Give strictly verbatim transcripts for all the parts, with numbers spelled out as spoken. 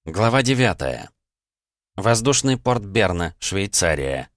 Глава девятая. Воздушный порт Берна, Швейцария.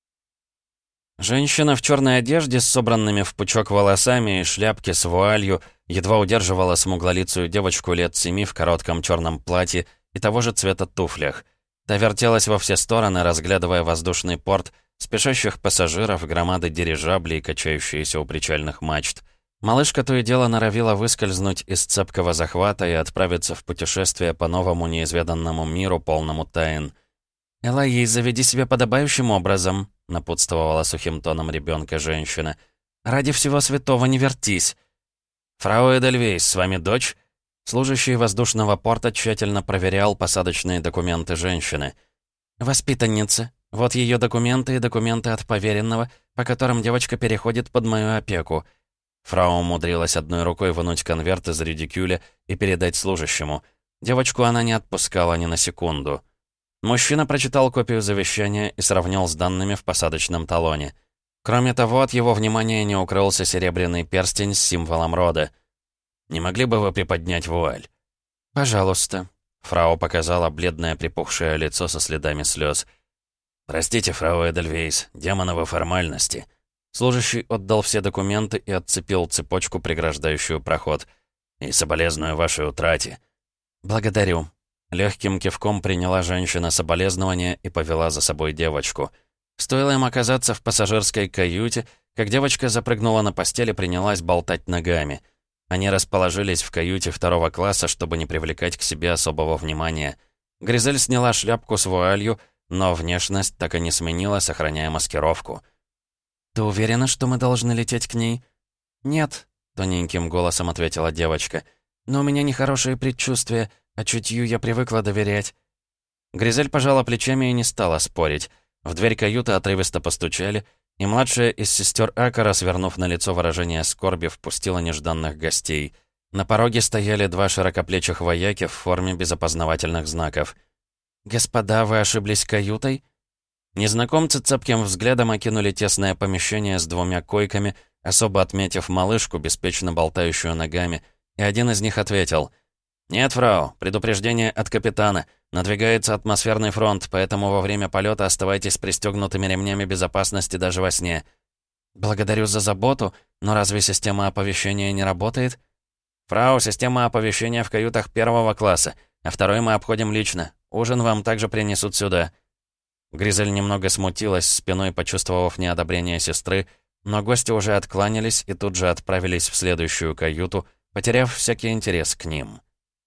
Женщина в черной одежде с собранными в пучок волосами и шляпке с вуалью едва удерживала смуглолицую девочку лет семи в коротком черном платье и того же цвета туфлях. Та вертелась во все стороны, разглядывая воздушный порт, спешащих пассажиров, громады дирижаблей, качающиеся у причальных мачт. Малышка то и дело норовила выскользнуть из цепкого захвата и отправиться в путешествие по новому неизведанному миру, полному тайн. «Элоиз, заведи себя подобающим образом», — напутствовала сухим тоном ребенка женщина. «Ради всего святого не вертись». «Фрау Эдельвейс, с вами дочь?» Служащий воздушного порта тщательно проверял посадочные документы женщины. «Воспитанница. Вот ее документы и документы от поверенного, по которым девочка переходит под мою опеку». Фрау умудрилась одной рукой вынуть конверт из редикюля и передать служащему. Девочку она не отпускала ни на секунду. Мужчина прочитал копию завещания и сравнил с данными в посадочном талоне. Кроме того, от его внимания не укрылся серебряный перстень с символом рода. «Не могли бы вы приподнять вуаль?» «Пожалуйста». Фрау показала бледное припухшее лицо со следами слез. «Простите, фрау Эдельвейс, демоновы формальности». Служащий отдал все документы и отцепил цепочку, преграждающую проход. «И соболезную вашей утрате». «Благодарю». Легким кивком приняла женщина соболезнования и повела за собой девочку. Стоило им оказаться в пассажирской каюте, как девочка запрыгнула на постель и принялась болтать ногами. Они расположились в каюте второго класса, чтобы не привлекать к себе особого внимания. Гризель сняла шляпку с вуалью, но внешность так и не сменила, сохраняя маскировку. «Ты уверена, что мы должны лететь к ней?» «Нет», — тоненьким голосом ответила девочка. «Но у меня нехорошие предчувствия, а чутью я привыкла доверять». Гризель пожала плечами и не стала спорить. В дверь каюты отрывисто постучали, и младшая из сестер Акара, свернув на лицо выражение скорби, впустила нежданных гостей. На пороге стояли два широкоплечих вояки в форме без опознавательных знаков. «Господа, вы ошиблись каютой?» Незнакомцы цепким взглядом окинули тесное помещение с двумя койками, особо отметив малышку, беспечно болтающую ногами, и один из них ответил: «Нет, фрау, предупреждение от капитана. Надвигается атмосферный фронт, поэтому во время полета оставайтесь пристегнутыми ремнями безопасности даже во сне». «Благодарю за заботу, но разве система оповещения не работает?» «Фрау, система оповещения в каютах первого класса, а второй мы обходим лично. Ужин вам также принесут сюда». Гризель немного смутилась, спиной почувствовав неодобрение сестры, но гости уже откланялись и тут же отправились в следующую каюту, потеряв всякий интерес к ним.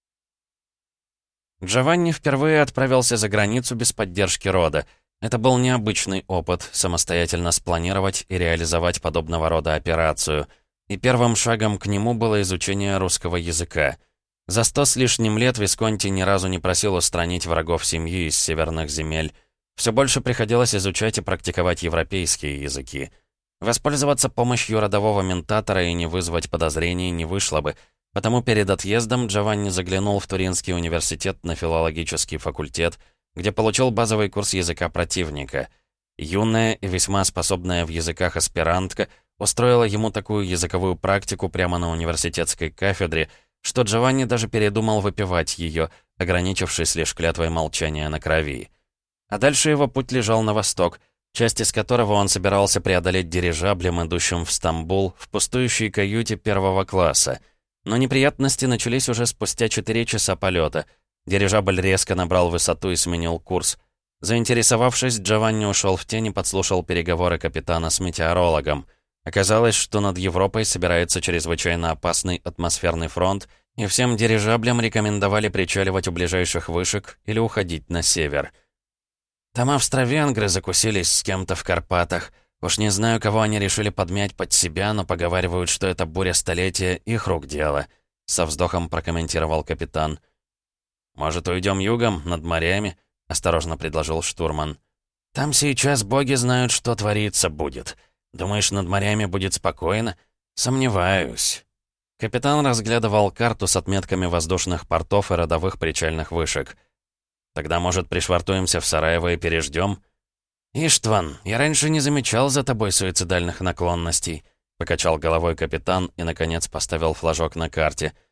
Джованни впервые отправился за границу без поддержки рода. Это был необычный опыт — самостоятельно спланировать и реализовать подобного рода операцию. И первым шагом к нему было изучение русского языка. За сто с лишним лет Висконти ни разу не просил устранить врагов семьи из северных земель. Все больше приходилось изучать и практиковать европейские языки. Воспользоваться помощью родового ментатора и не вызвать подозрений не вышло бы, потому перед отъездом Джованни заглянул в Туринский университет на филологический факультет, где получил базовый курс языка противника. Юная и весьма способная в языках аспирантка устроила ему такую языковую практику прямо на университетской кафедре, что Джованни даже передумал выпивать ее, ограничившись лишь клятвой молчания на крови. А дальше его путь лежал на восток, часть из которого он собирался преодолеть дирижаблем, идущим в Стамбул, в пустующей каюте первого класса. Но неприятности начались уже спустя четыре часа полета. Дирижабль резко набрал высоту и сменил курс. Заинтересовавшись, Джованни ушел в тень и подслушал переговоры капитана с метеорологом. Оказалось, что над Европой собирается чрезвычайно опасный атмосферный фронт, и всем дирижаблям рекомендовали причаливать у ближайших вышек или уходить на север. Там австро-венгры закусились с кем-то в Карпатах. Уж не знаю, кого они решили подмять под себя, но поговаривают, что это буря столетия их рук дело», — со вздохом прокомментировал капитан. «Может, уйдем югом, над морями?» — осторожно предложил штурман. «Там сейчас боги знают, что твориться будет. Думаешь, над морями будет спокойно? Сомневаюсь». Капитан разглядывал карту с отметками воздушных портов и родовых причальных вышек. «Тогда, может, пришвартуемся в Сараево и переждем?» «Иштван, я раньше не замечал за тобой суицидальных наклонностей», — покачал головой капитан и, наконец, поставил флажок на карте.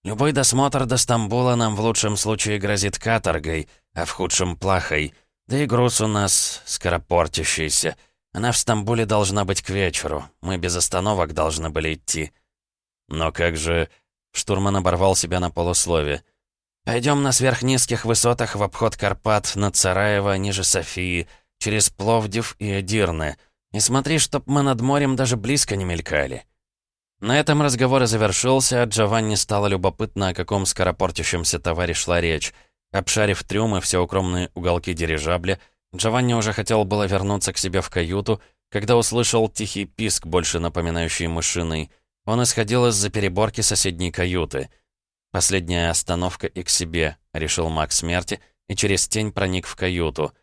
Любой досмотр до Стамбула нам в лучшем случае грозит каторгой, а в худшем — плахой. Да и груз у нас скоропортящийся. Она в Стамбуле должна быть к вечеру. Мы без остановок должны были идти». «Но как же...» Штурман оборвал себя на полуслове. «Пойдем на сверхнизких высотах в обход Карпат, над Сараево, ниже Софии, через Пловдив и Эдирне. И смотри, чтоб мы над морем даже близко не мелькали». На этом разговор и завершился, а Джованни стало любопытно, о каком скоропортящемся товаре шла речь. Обшарив трюмы, все укромные уголки дирижабля, Джованни уже хотел было вернуться к себе в каюту, когда услышал тихий писк, больше напоминающий мышиный. Он исходил из-за переборки соседней каюты. «Последняя остановка и к себе», — решил маг смерти, и через тень проник в каюту.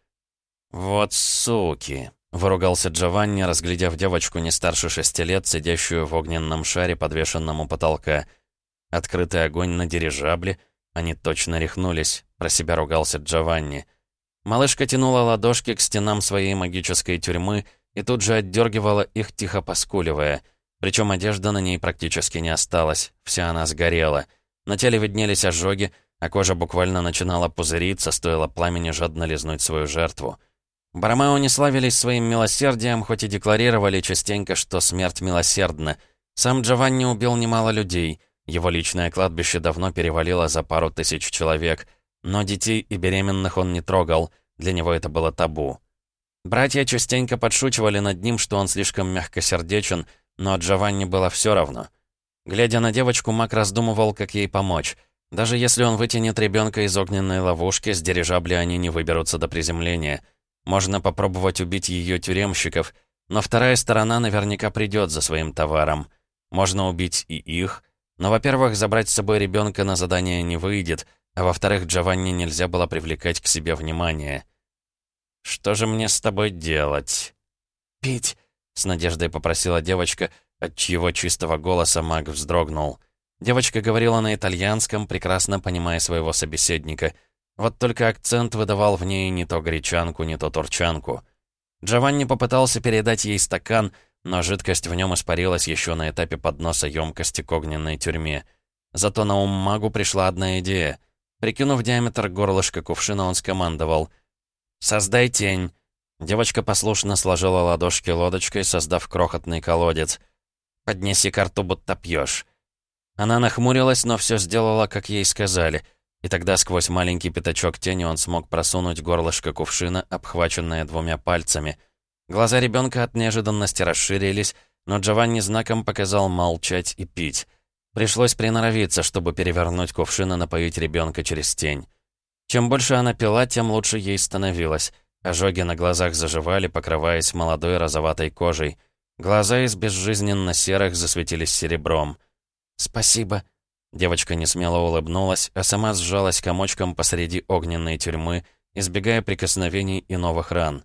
«Вот суки!» — выругался Джованни, разглядев девочку не старше шести лет, сидящую в огненном шаре, подвешенном у потолка. Открытый огонь на дирижабле. Они точно рехнулись, про себя ругался Джованни. Малышка тянула ладошки к стенам своей магической тюрьмы и тут же отдергивала их, тихо поскуливая. Причем одежда на ней практически не осталась, вся она сгорела. На теле виднелись ожоги, а кожа буквально начинала пузыриться, стоило пламени жадно лизнуть свою жертву. Боромео не славились своим милосердием, хоть и декларировали частенько, что смерть милосердна. Сам Джованни убил немало людей. Его личное кладбище давно перевалило за пару тысяч человек. Но детей и беременных он не трогал. Для него это было табу. Братья частенько подшучивали над ним, что он слишком мягкосердечен, но Джованни было все равно. Глядя на девочку, маг раздумывал, как ей помочь. Даже если он вытянет ребенка из огненной ловушки, с дирижабля они не выберутся до приземления. Можно попробовать убить ее тюремщиков, но вторая сторона наверняка придет за своим товаром. Можно убить и их, но, во-первых, забрать с собой ребенка на задание не выйдет, а во-вторых, Джованни нельзя было привлекать к себе внимание. «Что же мне с тобой делать?» «Пить», — с надеждой попросила девочка, от чьего чистого голоса маг вздрогнул. Девочка говорила на итальянском, прекрасно понимая своего собеседника. Вот только акцент выдавал в ней не то гречанку, не то турчанку. Джованни попытался передать ей стакан, но жидкость в нем испарилась еще на этапе подноса емкости к огненной тюрьме. Зато на ум магу пришла одна идея. Прикинув диаметр горлышка кувшина, он скомандовал: «Создай тень». Девочка послушно сложила ладошки лодочкой, создав крохотный колодец. «Поднеси ко рту, будто пьешь». Она нахмурилась, но все сделала, как ей сказали. И тогда сквозь маленький пятачок тени он смог просунуть горлышко кувшина, обхваченное двумя пальцами. Глаза ребенка от неожиданности расширились, но Джованни знаком показал молчать и пить. Пришлось приноровиться, чтобы перевернуть кувшин и напоить ребенка через тень. Чем больше она пила, тем лучше ей становилось. Ожоги на глазах заживали, покрываясь молодой розоватой кожей. Глаза из безжизненно-серых засветились серебром. «Спасибо». Девочка несмело улыбнулась, а сама сжалась комочком посреди огненной тюрьмы, избегая прикосновений и новых ран.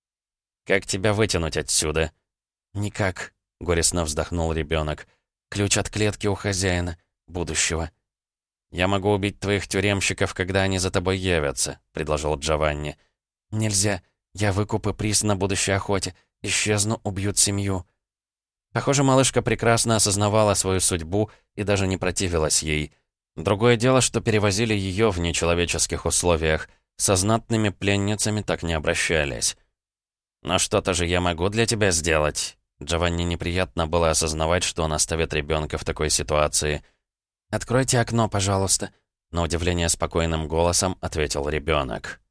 «Как тебя вытянуть отсюда?» «Никак», — горестно вздохнул ребенок. «Ключ от клетки у хозяина, будущего». «Я могу убить твоих тюремщиков, когда они за тобой явятся», — предложил Джованни. «Нельзя. Я выкуп и приз на будущей охоте. Исчезну, убьют семью». Похоже, малышка прекрасно осознавала свою судьбу и даже не противилась ей. Другое дело, что перевозили ее в нечеловеческих условиях. Со знатными пленницами так не обращались. «Но что-то же я могу для тебя сделать». Джованни неприятно было осознавать, что он оставит ребенка в такой ситуации. «Откройте окно, пожалуйста», — на удивление спокойным голосом ответил ребенок.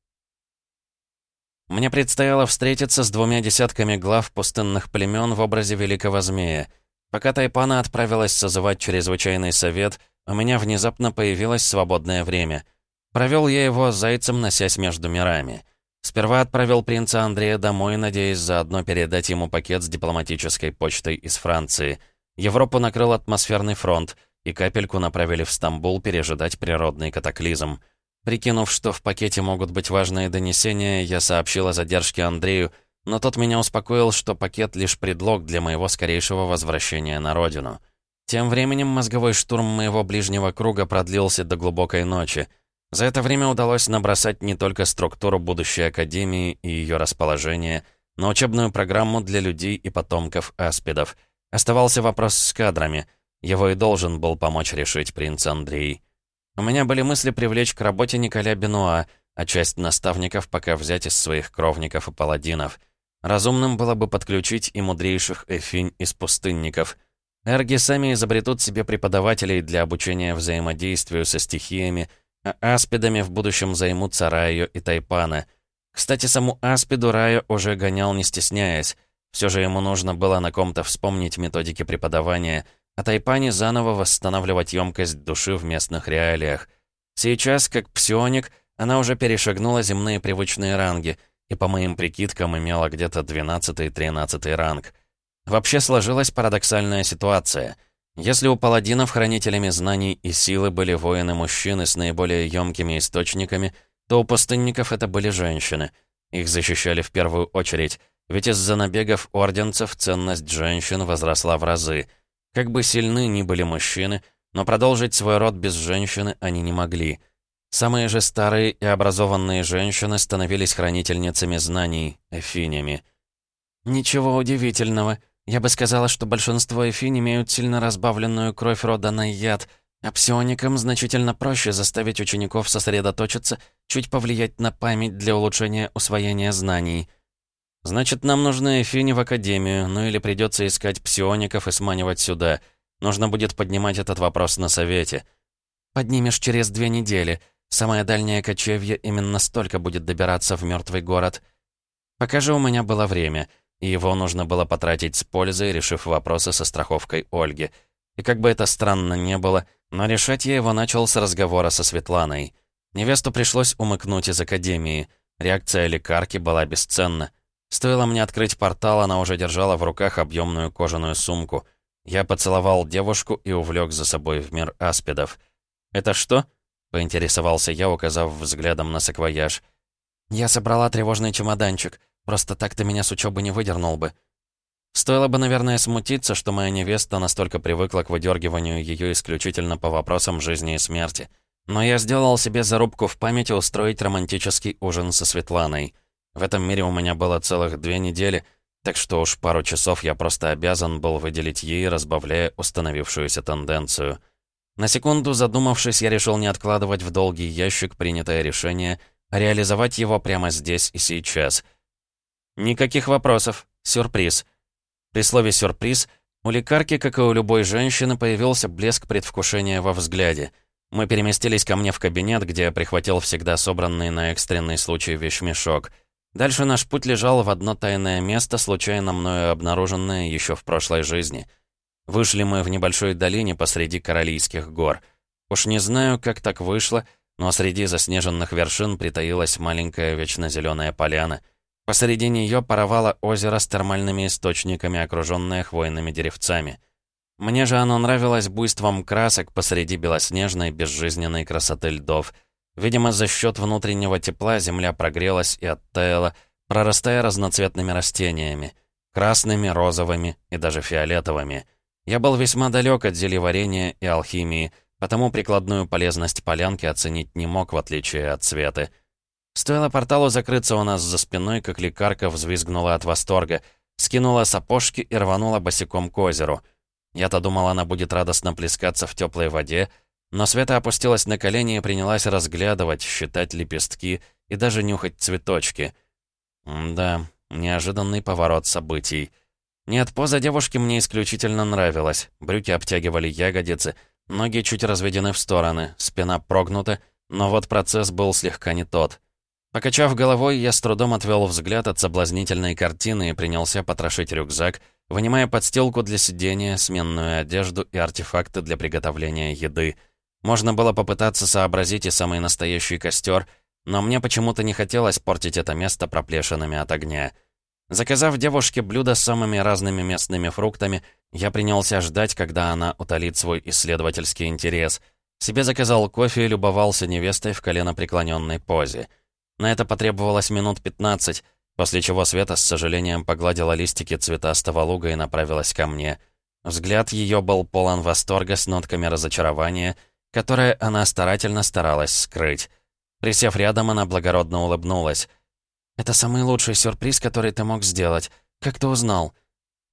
Мне предстояло встретиться с двумя десятками глав пустынных племен в образе великого змея. Пока Тайпана отправилась созывать чрезвычайный совет, у меня внезапно появилось свободное время. Провел я его зайцем, носясь между мирами. Сперва отправил принца Андрея домой, надеясь заодно передать ему пакет с дипломатической почтой из Франции. Европу накрыл атмосферный фронт, и капельку направили в Стамбул пережидать природный катаклизм. Прикинув, что в пакете могут быть важные донесения, я сообщил о задержке Андрею, но тот меня успокоил, что пакет — лишь предлог для моего скорейшего возвращения на родину. Тем временем мозговой штурм моего ближнего круга продлился до глубокой ночи. За это время удалось набросать не только структуру будущей академии и ее расположение, но учебную программу для людей и потомков аспидов. Оставался вопрос с кадрами. Его и должен был помочь решить принц Андрей. У меня были мысли привлечь к работе Николя Бенуа, а часть наставников пока взять из своих кровников и паладинов. Разумным было бы подключить и мудрейших эфинь из пустынников. Эрги сами изобретут себе преподавателей для обучения взаимодействию со стихиями, а аспидами в будущем займутся Райо и Тайпана. Кстати, саму аспиду Райо уже гонял, не стесняясь. Все же ему нужно было на ком-то вспомнить методики преподавания, а Тайпане заново восстанавливать емкость души в местных реалиях. Сейчас, как псионик, она уже перешагнула земные привычные ранги и, по моим прикидкам, имела где-то двенадцатый-тринадцатый ранг. Вообще сложилась парадоксальная ситуация. Если у паладинов хранителями знаний и силы были воины-мужчины с наиболее емкими источниками, то у пустынников это были женщины. Их защищали в первую очередь, ведь из-за набегов орденцев ценность женщин возросла в разы. Как бы сильны ни были мужчины, но продолжить свой род без женщины они не могли. Самые же старые и образованные женщины становились хранительницами знаний, эфинями. «Ничего удивительного. Я бы сказала, что большинство эфинь имеют сильно разбавленную кровь рода Найят, а псионикам значительно проще заставить учеников сосредоточиться, чуть повлиять на память для улучшения усвоения знаний. Значит, нам нужны эфини в академию, ну или придется искать псиоников и сманивать сюда. Нужно будет поднимать этот вопрос на совете. Поднимешь через две недели. Самое дальнее кочевье именно столько будет добираться в мертвый город. Пока же у меня было время, и его нужно было потратить с пользой, решив вопросы со страховкой Ольги. И как бы это странно не было, но решать я его начал с разговора со Светланой. Невесту пришлось умыкнуть из академии. Реакция лекарки была бесценна. Стоило мне открыть портал, она уже держала в руках объемную кожаную сумку. Я поцеловал девушку и увлек за собой в мир аспидов. «Это что?» — поинтересовался я, указав взглядом на саквояж. «Я собрала тревожный чемоданчик. Просто так ты меня с учебы не выдернул бы». Стоило бы, наверное, смутиться, что моя невеста настолько привыкла к выдергиванию ее исключительно по вопросам жизни и смерти. Но я сделал себе зарубку в памяти устроить романтический ужин со Светланой. В этом мире у меня было целых две недели, так что уж пару часов я просто обязан был выделить ей, разбавляя установившуюся тенденцию. На секунду задумавшись, я решил не откладывать в долгий ящик принятое решение, а реализовать его прямо здесь и сейчас. Никаких вопросов. Сюрприз. При слове «сюрприз» у лекарки, как и у любой женщины, появился блеск предвкушения во взгляде. Мы переместились ко мне в кабинет, где я прихватил всегда собранный на экстренный случай вещмешок. Дальше наш путь лежал в одно тайное место, случайно мною обнаруженное еще в прошлой жизни. Вышли мы в небольшой долине посреди Каролийских гор. Уж не знаю, как так вышло, но среди заснеженных вершин притаилась маленькая вечно зеленая поляна. Посреди нее паровало озеро с термальными источниками, окруженное хвойными деревцами. Мне же оно нравилось буйством красок посреди белоснежной, безжизненной красоты льдов. Видимо, за счет внутреннего тепла земля прогрелась и оттаяла, прорастая разноцветными растениями. Красными, розовыми и даже фиолетовыми. Я был весьма далек от зельеварения и алхимии, потому прикладную полезность полянки оценить не мог, в отличие от цвета. Стоило порталу закрыться у нас за спиной, как лекарка взвизгнула от восторга, скинула сапожки и рванула босиком к озеру. Я-то думал, она будет радостно плескаться в теплой воде, но Света опустилась на колени и принялась разглядывать, считать лепестки и даже нюхать цветочки. М-да, неожиданный поворот событий. Нет, поза девушки мне исключительно нравилась. Брюки обтягивали ягодицы, ноги чуть разведены в стороны, спина прогнута, но вот процесс был слегка не тот. Покачав головой, я с трудом отвел взгляд от соблазнительной картины и принялся потрошить рюкзак, вынимая подстилку для сидения, сменную одежду и артефакты для приготовления еды. Можно было попытаться сообразить и самый настоящий костер, но мне почему-то не хотелось портить это место проплешинами от огня. Заказав девушке блюдо с самыми разными местными фруктами, я принялся ждать, когда она утолит свой исследовательский интерес. Себе заказал кофе и любовался невестой в коленопреклоненной позе. На это потребовалось минут пятнадцать, после чего Света с сожалением погладила листики цветастого луга и направилась ко мне. Взгляд ее был полон восторга с нотками разочарования, которое она старательно старалась скрыть. Присев рядом, она благородно улыбнулась. «Это самый лучший сюрприз, который ты мог сделать. Как ты узнал?»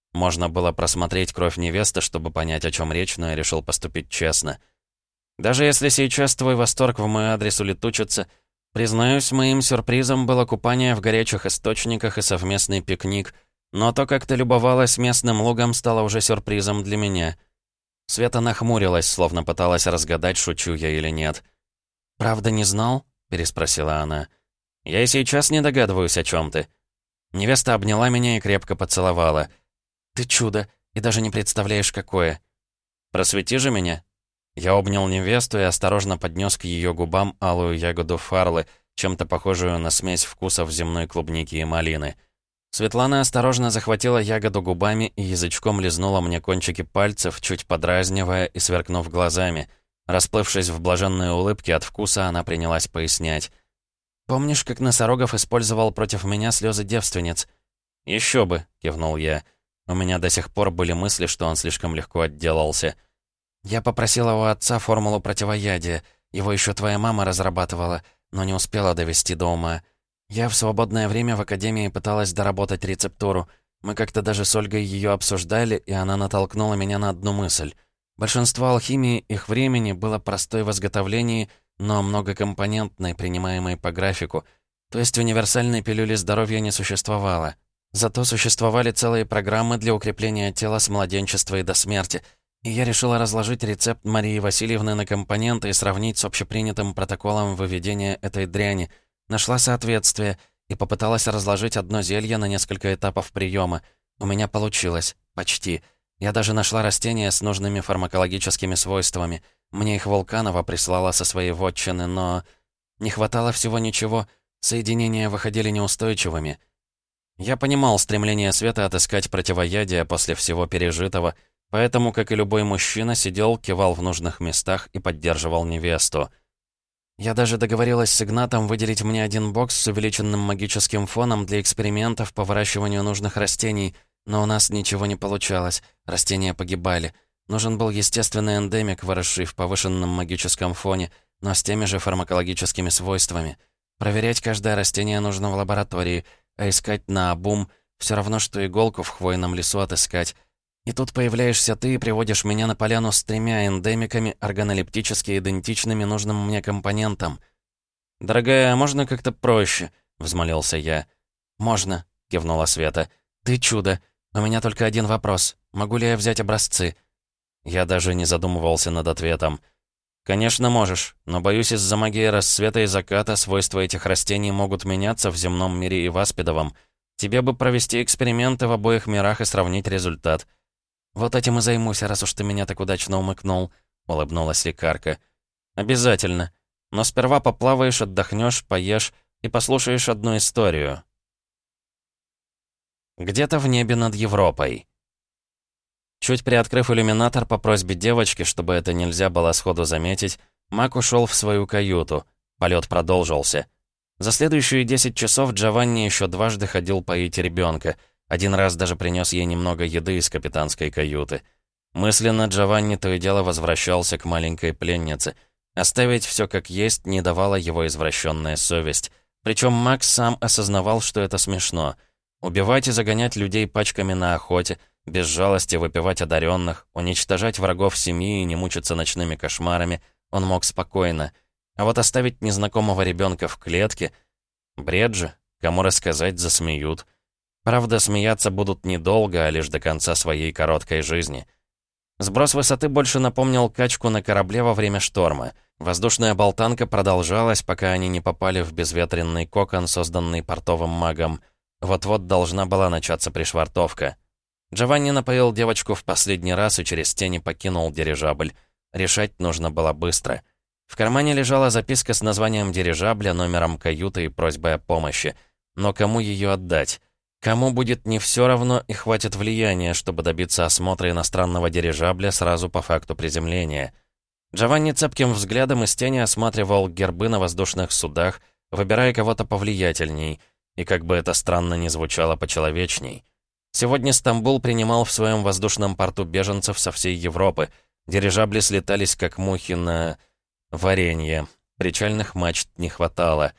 Можно было просмотреть кровь невесты, чтобы понять, о чем речь, но я решил поступить честно. Даже если сейчас твой восторг в мой адрес улетучится, признаюсь, моим сюрпризом было купание в горячих источниках и совместный пикник, но то, как ты любовалась местным лугом, стало уже сюрпризом для меня. Света нахмурилась, словно пыталась разгадать, шучу я или нет. «Правда не знал?» — переспросила она. «Я и сейчас не догадываюсь, о чем ты». Невеста обняла меня и крепко поцеловала. «Ты чудо, и даже не представляешь, какое». «Просвети же меня». Я обнял невесту и осторожно поднес к ее губам алую ягоду фарлы, чем-то похожую на смесь вкусов земной клубники и малины. Светлана осторожно захватила ягоду губами и язычком лизнула мне кончики пальцев, чуть подразнивая и сверкнув глазами. Расплывшись в блаженной улыбке от вкуса, она принялась пояснять. «Помнишь, как Носорогов использовал против меня слезы девственниц?» «Еще бы», — кивнул я. У меня до сих пор были мысли, что он слишком легко отделался. «Я попросила у отца формулу противоядия. Его еще твоя мама разрабатывала, но не успела довести до ума. Я в свободное время в академии пыталась доработать рецептуру. Мы как-то даже с Ольгой ее обсуждали, и она натолкнула меня на одну мысль. Большинство алхимии их времени было простой в изготовлении, но многокомпонентной, принимаемой по графику. То есть универсальной пилюли здоровья не существовало. Зато существовали целые программы для укрепления тела с младенчества и до смерти. И я решила разложить рецепт Марии Васильевны на компоненты и сравнить с общепринятым протоколом выведения этой дряни. Нашла соответствие и попыталась разложить одно зелье на несколько этапов приема. У меня получилось. Почти. Я даже нашла растения с нужными фармакологическими свойствами. Мне их Вулканова прислала со своей вотчины, но... Не хватало всего ничего. Соединения выходили неустойчивыми. Я понимал стремление Светы отыскать противоядие после всего пережитого, поэтому, как и любой мужчина, сидел, кивал в нужных местах и поддерживал невесту. Я даже договорилась с Игнатом выделить мне один бокс с увеличенным магическим фоном для экспериментов по выращиванию нужных растений, но у нас ничего не получалось, растения погибали. Нужен был естественный эндемик, выросший в повышенном магическом фоне, но с теми же фармакологическими свойствами. Проверять каждое растение нужно в лаборатории, а искать наобум все равно, что иголку в хвойном лесу отыскать. И тут появляешься ты и приводишь меня на поляну с тремя эндемиками, органолептически идентичными нужным мне компонентам. «Дорогая, а можно как-то проще?» — взмолился я. «Можно», — кивнула Света. «Ты чудо. У меня только один вопрос. Могу ли я взять образцы?» Я даже не задумывался над ответом. «Конечно можешь, но, боюсь, из-за магии рассвета и заката свойства этих растений могут меняться в земном мире и в аспидовом. Тебе бы провести эксперименты в обоих мирах и сравнить результат». «Вот этим и займусь, раз уж ты меня так удачно умыкнул», — улыбнулась лекарка. «Обязательно. Но сперва поплаваешь, отдохнешь, поешь и послушаешь одну историю». Где-то в небе над Европой. Чуть приоткрыв иллюминатор по просьбе девочки, чтобы это нельзя было сходу заметить, Мак ушел в свою каюту. Полет продолжился. За следующие десять часов Джованни еще дважды ходил поить ребенка. Один раз даже принес ей немного еды из капитанской каюты. Мысленно Джованни то и дело возвращался к маленькой пленнице. Оставить все как есть не давала его извращенная совесть. Причем Макс сам осознавал, что это смешно. Убивать и загонять людей пачками на охоте, без жалости выпивать одаренных, уничтожать врагов семьи и не мучиться ночными кошмарами он мог спокойно. А вот оставить незнакомого ребенка в клетке... Бред же, кому рассказать, засмеют. Правда, смеяться будут недолго, а лишь до конца своей короткой жизни. Сброс высоты больше напомнил качку на корабле во время шторма. Воздушная болтанка продолжалась, пока они не попали в безветренный кокон, созданный портовым магом. Вот-вот должна была начаться пришвартовка. Джованни напоил девочку в последний раз и через тени покинул дирижабль. Решать нужно было быстро. В кармане лежала записка с названием дирижабля, номером каюты и просьбой о помощи. Но кому ее отдать? Кому будет не все равно и хватит влияния, чтобы добиться осмотра иностранного дирижабля сразу по факту приземления? Джованни цепким взглядом из тени осматривал гербы на воздушных судах, выбирая кого-то повлиятельней, и как бы это странно ни звучало, почеловечней. Сегодня Стамбул принимал в своем воздушном порту беженцев со всей Европы. Дирижабли слетались, как мухи на... варенье. Причальных мачт не хватало.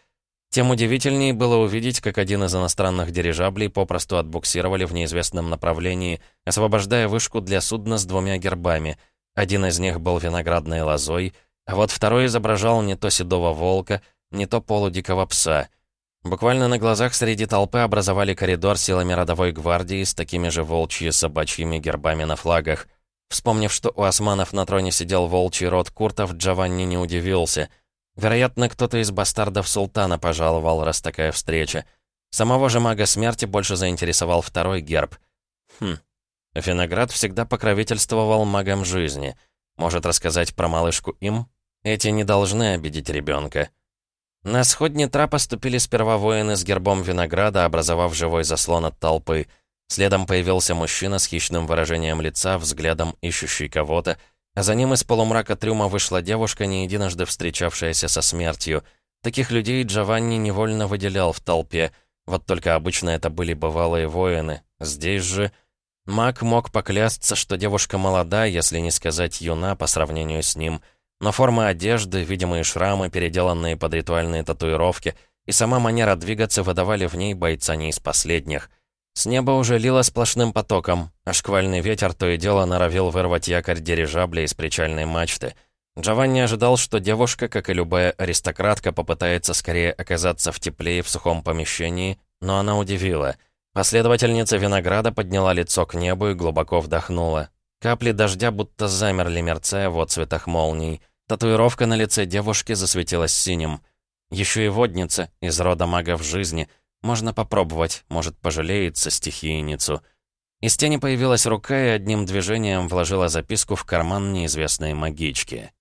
Тем удивительнее было увидеть, как один из иностранных дирижаблей попросту отбуксировали в неизвестном направлении, освобождая вышку для судна с двумя гербами. Один из них был виноградной лозой, а вот второй изображал не то седого волка, не то полудикого пса. Буквально на глазах среди толпы образовали коридор силами родовой гвардии с такими же волчьи собачьими гербами на флагах. Вспомнив, что у османов на троне сидел волчий род куртов, Джованни не удивился. Вероятно, кто-то из бастардов султана пожаловал, раз такая встреча. Самого же мага смерти больше заинтересовал второй герб. Хм, Виноград всегда покровительствовал магам жизни. Может рассказать про малышку им? Эти не должны обидеть ребенка. На сходни трапа ступили сперва воины с гербом винограда, образовав живой заслон от толпы. Следом появился мужчина с хищным выражением лица, взглядом ищущий кого-то, а за ним из полумрака трюма вышла девушка, не единожды встречавшаяся со смертью. Таких людей Джованни невольно выделял в толпе, вот только обычно это были бывалые воины. Здесь же маг мог поклясться, что девушка молода, если не сказать юна по сравнению с ним, но форма одежды, видимые шрамы, переделанные под ритуальные татуировки, и сама манера двигаться выдавали в ней бойца не из последних. С неба уже лило сплошным потоком, а шквальный ветер то и дело норовил вырвать якорь дирижабля из причальной мачты. Джованни ожидал, что девушка, как и любая аристократка, попытается скорее оказаться в тепле и в сухом помещении, но она удивила. Последовательница винограда подняла лицо к небу и глубоко вдохнула. Капли дождя будто замерли, мерцая в отцветах молний. Татуировка на лице девушки засветилась синим. Еще и водница из рода магов жизни. Можно попробовать, может, пожалеется стихийницу. Из тени появилась рука и одним движением вложила записку в карман неизвестной магички.